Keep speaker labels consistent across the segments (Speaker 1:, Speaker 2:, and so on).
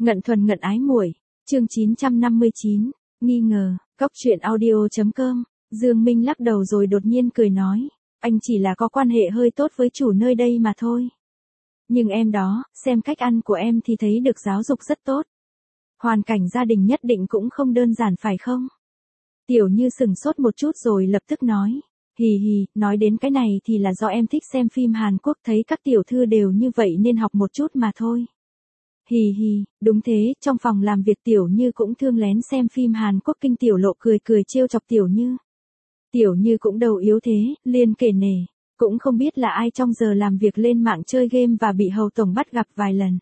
Speaker 1: Ngận thuần ngận ái muội, chương 959, nghi ngờ, Cóc truyện audio.com, Dương Minh lắc đầu rồi đột nhiên cười nói, anh chỉ là có quan hệ hơi tốt với chủ nơi đây mà thôi. Nhưng em đó, xem cách ăn của em thì thấy được giáo dục rất tốt. Hoàn cảnh gia đình nhất định cũng không đơn giản phải không? Tiểu Như sừng sốt một chút rồi lập tức nói, hì hì, nói đến cái này thì là do em thích xem phim Hàn Quốc thấy các tiểu thư đều như vậy nên học một chút mà thôi. Hì hì, đúng thế, trong phòng làm việc Tiểu Như cũng thương lén xem phim Hàn Quốc kinh Tiểu Lộ cười cười trêu chọc Tiểu Như. Tiểu Như cũng đầu yếu thế, liền kể nể, cũng không biết là ai trong giờ làm việc lên mạng chơi game và bị Hầu Tổng bắt gặp vài lần.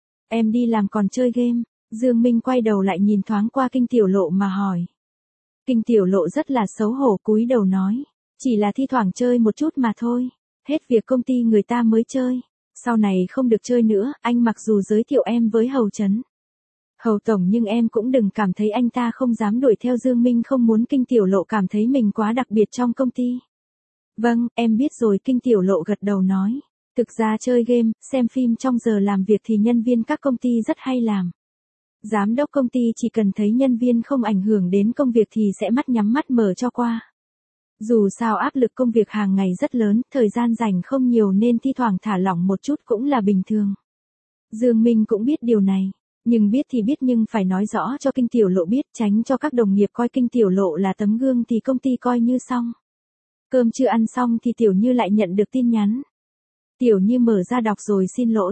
Speaker 1: Em đi làm còn chơi game, Dương Minh quay đầu lại nhìn thoáng qua kinh Tiểu Lộ mà hỏi. Kinh Tiểu Lộ rất là xấu hổ cúi đầu nói, chỉ là thi thoảng chơi một chút mà thôi, hết việc công ty người ta mới chơi. Sau này không được chơi nữa, anh mặc dù giới thiệu em với Hầu Trấn. Hầu Tổng nhưng em cũng đừng cảm thấy anh ta không dám đuổi theo Dương Minh không muốn kinh Tiểu Lộ cảm thấy mình quá đặc biệt trong công ty. Vâng, em biết rồi kinh Tiểu Lộ gật đầu nói. Thực ra chơi game, xem phim trong giờ làm việc thì nhân viên các công ty rất hay làm. Giám đốc công ty chỉ cần thấy nhân viên không ảnh hưởng đến công việc thì sẽ mắt nhắm mắt mở cho qua. Dù sao áp lực công việc hàng ngày rất lớn, thời gian rảnh không nhiều nên thi thoảng thả lỏng một chút cũng là bình thường. Dương Minh cũng biết điều này, nhưng biết thì biết nhưng phải nói rõ cho kinh Tiểu Lộ biết tránh cho các đồng nghiệp coi kinh Tiểu Lộ là tấm gương thì công ty coi như xong. Cơm chưa ăn xong thì Tiểu Như lại nhận được tin nhắn. Tiểu Như mở ra đọc rồi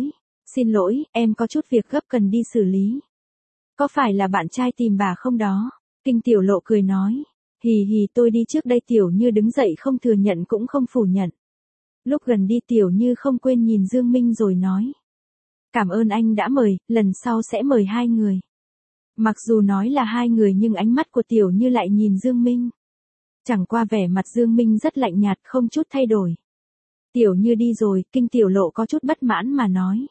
Speaker 1: xin lỗi, em có chút việc gấp cần đi xử lý. Có phải là bạn trai tìm bà không đó? Kinh Tiểu Lộ cười nói. Hì hì tôi đi trước đây Tiểu Như đứng dậy không thừa nhận cũng không phủ nhận. Lúc gần đi Tiểu Như không quên nhìn Dương Minh rồi nói. Cảm ơn anh đã mời, lần sau sẽ mời hai người. Mặc dù nói là hai người nhưng ánh mắt của Tiểu Như lại nhìn Dương Minh. Chẳng qua vẻ mặt Dương Minh rất lạnh nhạt không chút thay đổi. Tiểu Như đi rồi, kinh Tiểu Lộ có chút bất mãn mà nói.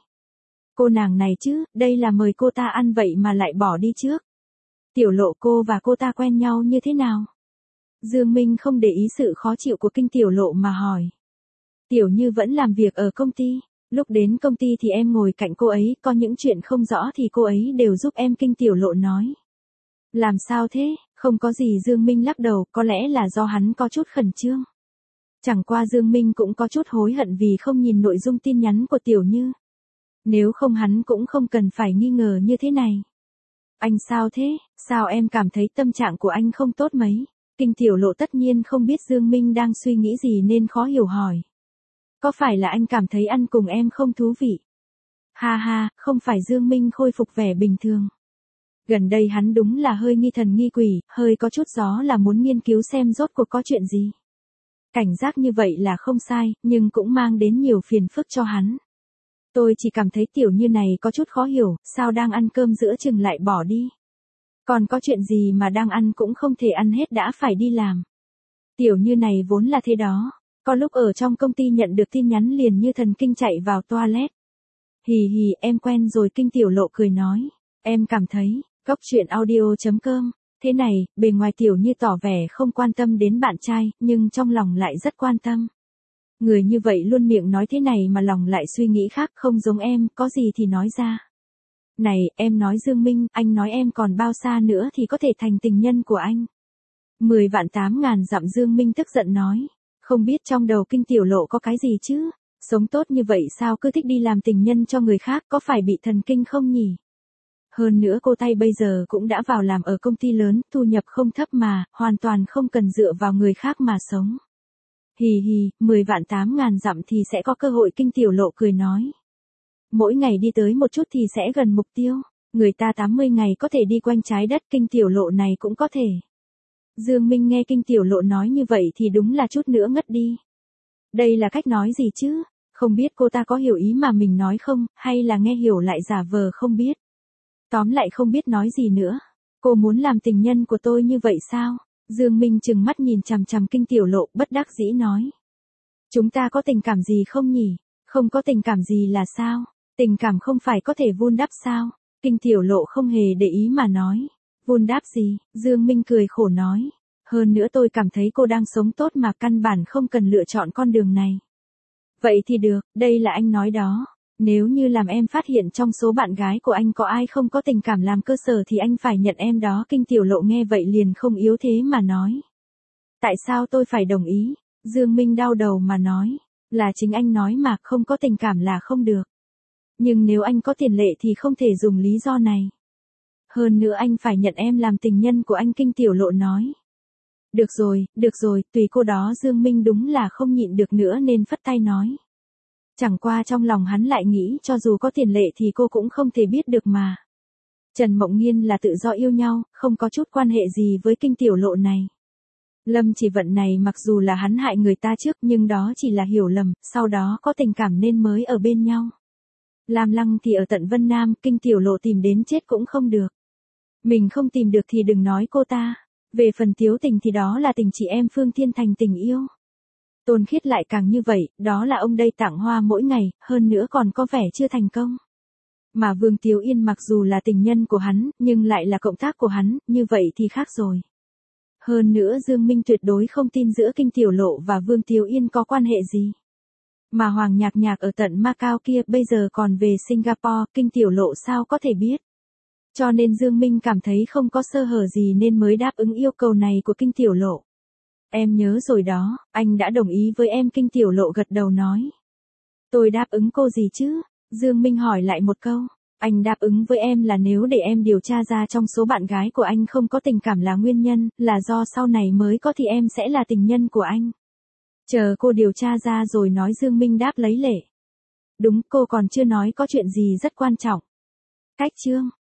Speaker 1: Cô nàng này chứ, đây là mời cô ta ăn vậy mà lại bỏ đi trước. Tiểu Lộ cô và cô ta quen nhau như thế nào? Dương Minh không để ý sự khó chịu của kinh Tiểu Lộ mà hỏi. Tiểu Như vẫn làm việc ở công ty, lúc đến công ty thì em ngồi cạnh cô ấy, có những chuyện không rõ thì cô ấy đều giúp em kinh Tiểu Lộ nói. Làm sao thế, không có gì Dương Minh lắc đầu, có lẽ là do hắn có chút khẩn trương. Chẳng qua Dương Minh cũng có chút hối hận vì không nhìn nội dung tin nhắn của Tiểu Như. Nếu không hắn cũng không cần phải nghi ngờ như thế này. Anh sao thế, sao em cảm thấy tâm trạng của anh không tốt mấy? Kinh Tiểu Lộ tất nhiên không biết Dương Minh đang suy nghĩ gì nên khó hiểu hỏi. Có phải là anh cảm thấy ăn cùng em không thú vị? Ha ha, không phải Dương Minh khôi phục vẻ bình thường. Gần đây hắn đúng là hơi nghi thần nghi quỷ, hơi có chút gió là muốn nghiên cứu xem rốt cuộc có chuyện gì. Cảnh giác như vậy là không sai, nhưng cũng mang đến nhiều phiền phức cho hắn. Tôi chỉ cảm thấy Tiểu Như này có chút khó hiểu, sao đang ăn cơm giữa chừng lại bỏ đi. Còn có chuyện gì mà đang ăn cũng không thể ăn hết đã phải đi làm. Tiểu Như này vốn là thế đó, có lúc ở trong công ty nhận được tin nhắn liền như thần kinh chạy vào toilet. Hì hì em quen rồi kinh Tiểu Lộ cười nói, em cảm thấy, Cóc truyện audio.com, thế này, bề ngoài Tiểu Như tỏ vẻ không quan tâm đến bạn trai, nhưng trong lòng lại rất quan tâm. Người như vậy luôn miệng nói thế này mà lòng lại suy nghĩ khác không giống em, có gì thì nói ra. Này, em nói Dương Minh, anh nói em còn bao xa nữa thì có thể thành tình nhân của anh. 10 vạn 8 ngàn dặm Dương Minh tức giận nói. Không biết trong đầu kinh Tiểu Lộ có cái gì chứ? Sống tốt như vậy sao cứ thích đi làm tình nhân cho người khác có phải bị thần kinh không nhỉ? Hơn nữa cô tay bây giờ cũng đã vào làm ở công ty lớn, thu nhập không thấp mà, hoàn toàn không cần dựa vào người khác mà sống. Hì hì, 10 vạn 8 ngàn dặm thì sẽ có cơ hội kinh Tiểu Lộ cười nói. Mỗi ngày đi tới một chút thì sẽ gần mục tiêu, người ta 80 ngày có thể đi quanh trái đất kinh Tiểu Lộ này cũng có thể. Dương Minh nghe kinh Tiểu Lộ nói như vậy thì đúng là chút nữa ngất đi. Đây là cách nói gì chứ, không biết cô ta có hiểu ý mà mình nói không, hay là nghe hiểu lại giả vờ không biết. Tóm lại không biết nói gì nữa, cô muốn làm tình nhân của tôi như vậy sao? Dương Minh trừng mắt nhìn chằm chằm kinh Tiểu Lộ bất đắc dĩ nói. Chúng ta có tình cảm gì không nhỉ? Không có tình cảm gì là sao? Tình cảm không phải có thể vun đắp sao? Kinh Tiểu Lộ không hề để ý mà nói. Vun đắp gì? Dương Minh cười khổ nói. Hơn nữa tôi cảm thấy cô đang sống tốt mà căn bản không cần lựa chọn con đường này. Vậy thì được, đây là anh nói đó. Nếu như làm em phát hiện trong số bạn gái của anh có ai không có tình cảm làm cơ sở thì anh phải nhận em đó. Kinh Tiểu Lộ nghe vậy liền không yếu thế mà nói. Tại sao tôi phải đồng ý? Dương Minh đau đầu mà nói. Là chính anh nói mà, không có tình cảm là không được. Nhưng nếu anh có tiền lệ thì không thể dùng lý do này. Hơn nữa anh phải nhận em làm tình nhân của anh. Kinh Tiểu Lộ nói. Được rồi, tùy cô đó. Dương Minh đúng là không nhịn được nữa nên phất tay nói. Chẳng qua trong lòng hắn lại nghĩ cho dù có tiền lệ thì cô cũng không thể biết được mà. Trần Mộng Nghiên là tự do yêu nhau, không có chút quan hệ gì với Kinh Tiểu Lộ này. Lâm Chỉ Vận này mặc dù là hắn hại người ta trước nhưng đó chỉ là hiểu lầm, sau đó có tình cảm nên mới ở bên nhau. Lam Lăng thì ở tận Vân Nam, Kinh Tiểu Lộ tìm đến chết cũng không được. Mình không tìm được thì đừng nói cô ta. Về phần Tiếu Tình thì đó là tình chị em Phương Thiên Thành tình yêu. Tôn Khiết lại càng như vậy, đó là ông đây tặng hoa mỗi ngày, hơn nữa còn có vẻ chưa thành công. Mà Vương Tiếu Yên mặc dù là tình nhân của hắn, nhưng lại là cộng tác của hắn, như vậy thì khác rồi. Hơn nữa Dương Minh tuyệt đối không tin giữa Kinh Tiểu Lộ và Vương Tiếu Yên có quan hệ gì. Mà Hoàng Nhạc Nhạc ở tận Macau kia bây giờ còn về Singapore, Kinh Tiểu Lộ sao có thể biết. Cho nên Dương Minh cảm thấy không có sơ hở gì nên mới đáp ứng yêu cầu này của Kinh Tiểu Lộ. Em nhớ rồi đó, anh đã đồng ý với em. Kinh Tiểu Lộ gật đầu nói. Tôi đáp ứng cô gì chứ? Dương Minh hỏi lại một câu. Anh đáp ứng với em là nếu để em điều tra ra trong số bạn gái của anh không có tình cảm là nguyên nhân, là do sau này mới có thì em sẽ là tình nhân của anh. Chờ cô điều tra ra rồi nói. Dương Minh đáp lấy lệ. Đúng, cô còn chưa nói có chuyện gì rất quan trọng. Cách chương